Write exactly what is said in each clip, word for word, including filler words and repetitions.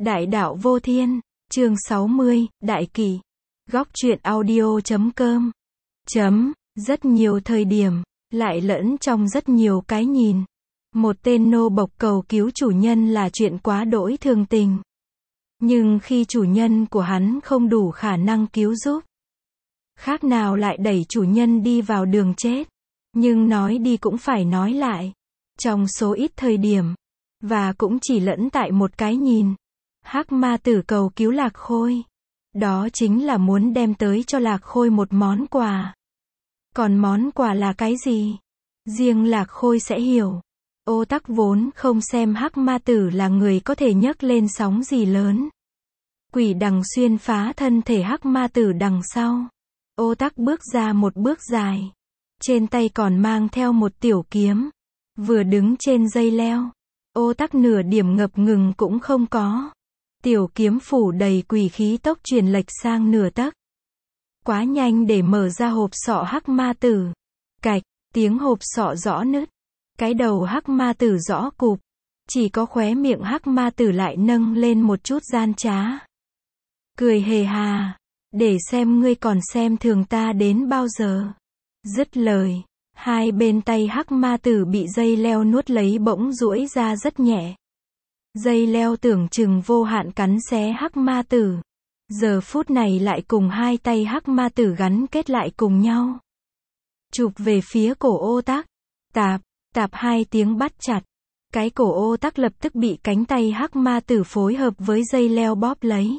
Đại đạo vô thiên, chương sáu mươi, Đại Kỷ. Góc truyện audio chấm com. Chấm, rất nhiều thời điểm, lại lẫn trong rất nhiều cái nhìn. Một tên nô bộc cầu cứu chủ nhân là chuyện quá đỗi thường tình. Nhưng khi chủ nhân của hắn không đủ khả năng cứu giúp, khác nào lại đẩy chủ nhân đi vào đường chết. Nhưng nói đi cũng phải nói lại. Trong số ít thời điểm, và cũng chỉ lẫn tại một cái nhìn, Hắc Ma Tử cầu cứu Lạc Khôi. Đó chính là muốn đem tới cho Lạc Khôi một món quà. Còn món quà là cái gì? Riêng Lạc Khôi sẽ hiểu. Ô Tắc vốn không xem Hắc Ma Tử là người có thể nhấc lên sóng gì lớn. Quỷ đằng xuyên phá thân thể Hắc Ma Tử đằng sau. Ô Tắc bước ra một bước dài. Trên tay còn mang theo một tiểu kiếm. Vừa đứng trên dây leo, Ô Tắc nửa điểm ngập ngừng cũng không có. Tiểu kiếm phủ đầy quỷ khí tốc truyền lệch sang nửa tấc. Quá nhanh để mở ra hộp sọ Hắc Ma Tử. Cạch, tiếng hộp sọ rõ nứt. Cái đầu Hắc Ma Tử rõ cụp. Chỉ có khóe miệng Hắc Ma Tử lại nâng lên một chút gian trá. Cười hề hà. Để xem ngươi còn xem thường ta đến bao giờ. Dứt lời, hai bên tay Hắc Ma Tử bị dây leo nuốt lấy bỗng duỗi ra rất nhẹ. Dây leo tưởng chừng vô hạn cắn xé Hắc Ma Tử. Giờ phút này lại cùng hai tay Hắc Ma Tử gắn kết lại cùng nhau. Chụp về phía cổ Ô Tắc. Tạp, tạp hai tiếng bắt chặt. Cái cổ Ô Tắc lập tức bị cánh tay Hắc Ma Tử phối hợp với dây leo bóp lấy.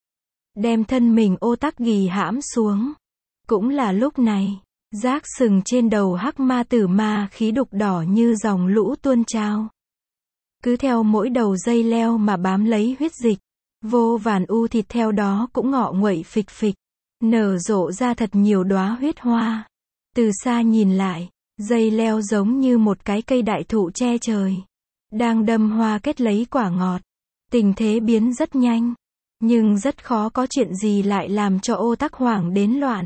Đem thân mình Ô Tắc ghì hãm xuống. Cũng là lúc này, giác sừng trên đầu Hắc Ma Tử ma khí đục đỏ như dòng lũ tuôn trào. Cứ theo mỗi đầu dây leo mà bám lấy huyết dịch. Vô vàn u thịt theo đó cũng ngọ nguậy phịch phịch. Nở rộ ra thật nhiều đóa huyết hoa. Từ xa nhìn lại, dây leo giống như một cái cây đại thụ che trời. Đang đâm hoa kết lấy quả ngọt. Tình thế biến rất nhanh. Nhưng rất khó có chuyện gì lại làm cho Ô Tắc hoảng đến loạn.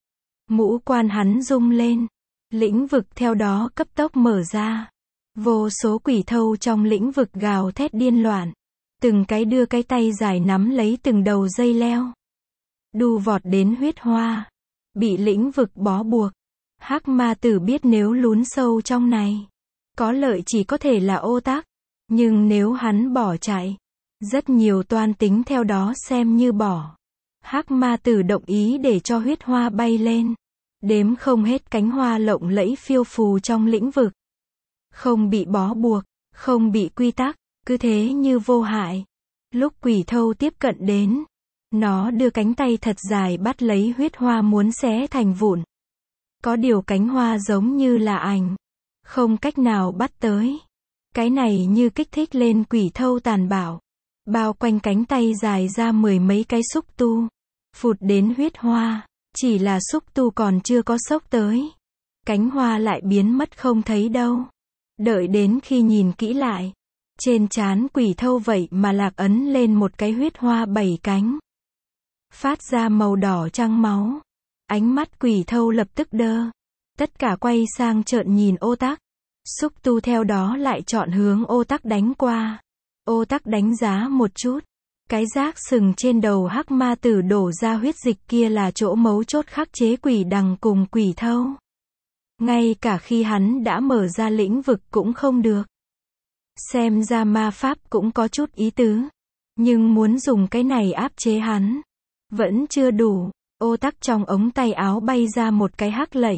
Mũ quan hắn rung lên. Lĩnh vực theo đó cấp tốc mở ra. Vô số quỷ thâu trong lĩnh vực gào thét điên loạn. Từng cái đưa cái tay dài nắm lấy từng đầu dây leo. Đu vọt đến huyết hoa. Bị lĩnh vực bó buộc. Hắc Ma Tử biết nếu lún sâu trong này, có lợi chỉ có thể là Ô Tắc. Nhưng nếu hắn bỏ chạy, rất nhiều toan tính theo đó xem như bỏ. Hắc Ma Tử động ý để cho huyết hoa bay lên. Đếm không hết cánh hoa lộng lẫy phiêu phù trong lĩnh vực. Không bị bó buộc, không bị quy tắc, cứ thế như vô hại. Lúc quỷ thâu tiếp cận đến, nó đưa cánh tay thật dài bắt lấy huyết hoa muốn xé thành vụn. Có điều cánh hoa giống như là ảnh, không cách nào bắt tới. Cái này như kích thích lên quỷ thâu tàn bạo. Bao quanh cánh tay dài ra mười mấy cái xúc tu. Phụt đến huyết hoa, chỉ là xúc tu còn chưa có xốc tới. Cánh hoa lại biến mất không thấy đâu. Đợi đến khi nhìn kỹ lại, trên trán quỷ thâu vậy mà lạc ấn lên một cái huyết hoa bảy cánh. Phát ra màu đỏ trăng máu. Ánh mắt quỷ thâu lập tức đơ. Tất cả quay sang trợn nhìn Ô Tắc. Xúc tu theo đó lại chọn hướng Ô Tắc đánh qua. Ô Tắc đánh giá một chút. Cái giác sừng trên đầu Hắc Ma Tử đổ ra huyết dịch kia là chỗ mấu chốt khắc chế quỷ đằng cùng quỷ thâu. Ngay cả khi hắn đã mở ra lĩnh vực cũng không được. Xem ra ma pháp cũng có chút ý tứ. Nhưng muốn dùng cái này áp chế hắn, vẫn chưa đủ. Ô Tắc trong ống tay áo bay ra một cái hắc lệnh.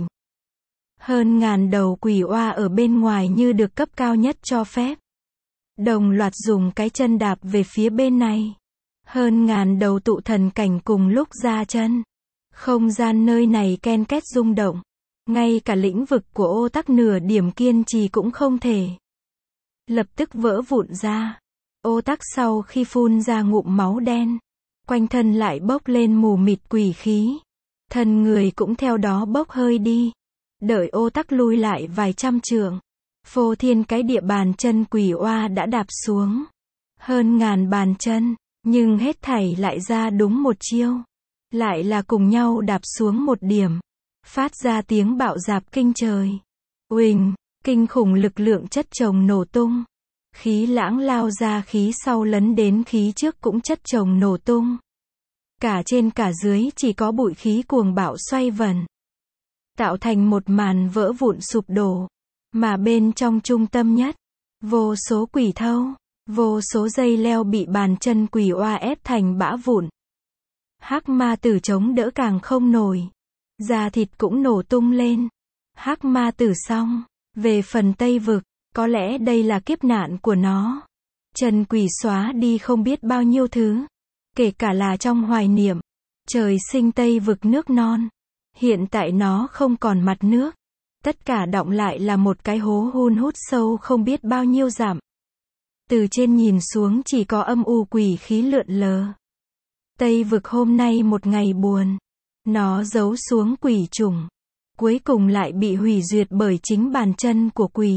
Hơn ngàn đầu quỷ oa ở bên ngoài như được cấp cao nhất cho phép. Đồng loạt dùng cái chân đạp về phía bên này. Hơn ngàn đầu tụ thần cảnh cùng lúc ra chân. Không gian nơi này ken két rung động. Ngay cả lĩnh vực của Ô Tắc nửa điểm kiên trì cũng không thể. Lập tức vỡ vụn ra. Ô Tắc sau khi phun ra ngụm máu đen, quanh thân lại bốc lên mù mịt quỷ khí. Thân người cũng theo đó bốc hơi đi. Đợi Ô Tắc lui lại vài trăm trượng. Phô thiên cái địa bàn chân quỷ oa đã đạp xuống. Hơn ngàn bàn chân, nhưng hết thảy lại ra đúng một chiêu. Lại là cùng nhau đạp xuống một điểm. Phát ra tiếng bạo dạp kinh trời. Uỳnh, kinh khủng lực lượng chất chồng nổ tung. Khí lãng lao ra, khí sau lấn đến khí trước cũng chất chồng nổ tung. Cả trên cả dưới chỉ có bụi khí cuồng bạo xoay vần, tạo thành một màn vỡ vụn sụp đổ. Mà bên trong trung tâm nhất, vô số quỷ thâu, vô số dây leo bị bàn chân quỷ oa ép thành bã vụn. Hắc ma tử chống đỡ càng không nổi, da thịt cũng nổ tung lên. Hắc ma tử xong, về phần Tây Vực, có lẽ đây là kiếp nạn của nó. Trần quỷ xóa đi không biết bao nhiêu thứ, kể cả là trong hoài niệm. Trời sinh Tây Vực nước non, hiện tại nó không còn mặt nước. Tất cả đọng lại là một cái hố hun hút sâu không biết bao nhiêu dặm. Từ trên nhìn xuống chỉ có âm u quỷ khí lượn lờ. Tây Vực hôm nay một ngày buồn. Nó giấu xuống quỷ chủng, cuối cùng lại bị hủy diệt bởi chính bàn chân của quỷ.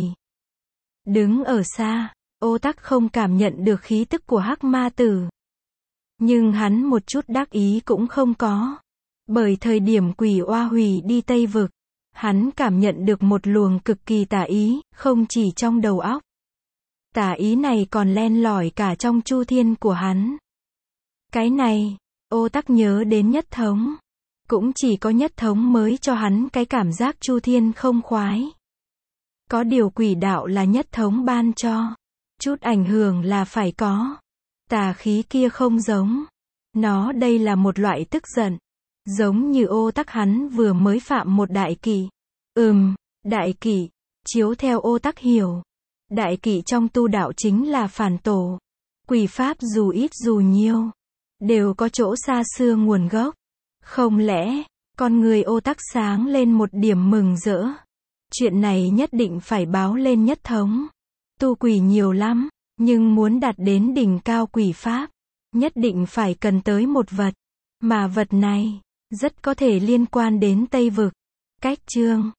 Đứng ở xa, Ô Tắc không cảm nhận được khí tức của Hắc ma tử. Nhưng hắn một chút đắc ý cũng không có. Bởi thời điểm quỷ oa hủy đi Tây Vực, hắn cảm nhận được một luồng cực kỳ tà ý, không chỉ trong đầu óc. Tà ý này còn len lỏi cả trong chu thiên của hắn. Cái này, Ô Tắc nhớ đến Nhất Thống. Cũng chỉ có Nhất Thống mới cho hắn cái cảm giác chu thiên không khoái. Có điều quỷ đạo là Nhất Thống ban cho. Chút ảnh hưởng là phải có. Tà khí kia không giống. Nó đây là một loại tức giận. Giống như Ô Tắc hắn vừa mới phạm một đại kỵ. Ừm, đại kỵ. Chiếu theo Ô Tắc hiểu. Đại kỵ trong tu đạo chính là phản tổ. Quỷ pháp dù ít dù nhiều, đều có chỗ xa xưa nguồn gốc. Không lẽ, con người Ô Tắc sáng lên một điểm mừng rỡ. Chuyện này nhất định phải báo lên Nhất Thống. Tu quỷ nhiều lắm, nhưng muốn đạt đến đỉnh cao quỷ pháp, nhất định phải cần tới một vật. Mà vật này, rất có thể liên quan đến Tây Vực. Cách chương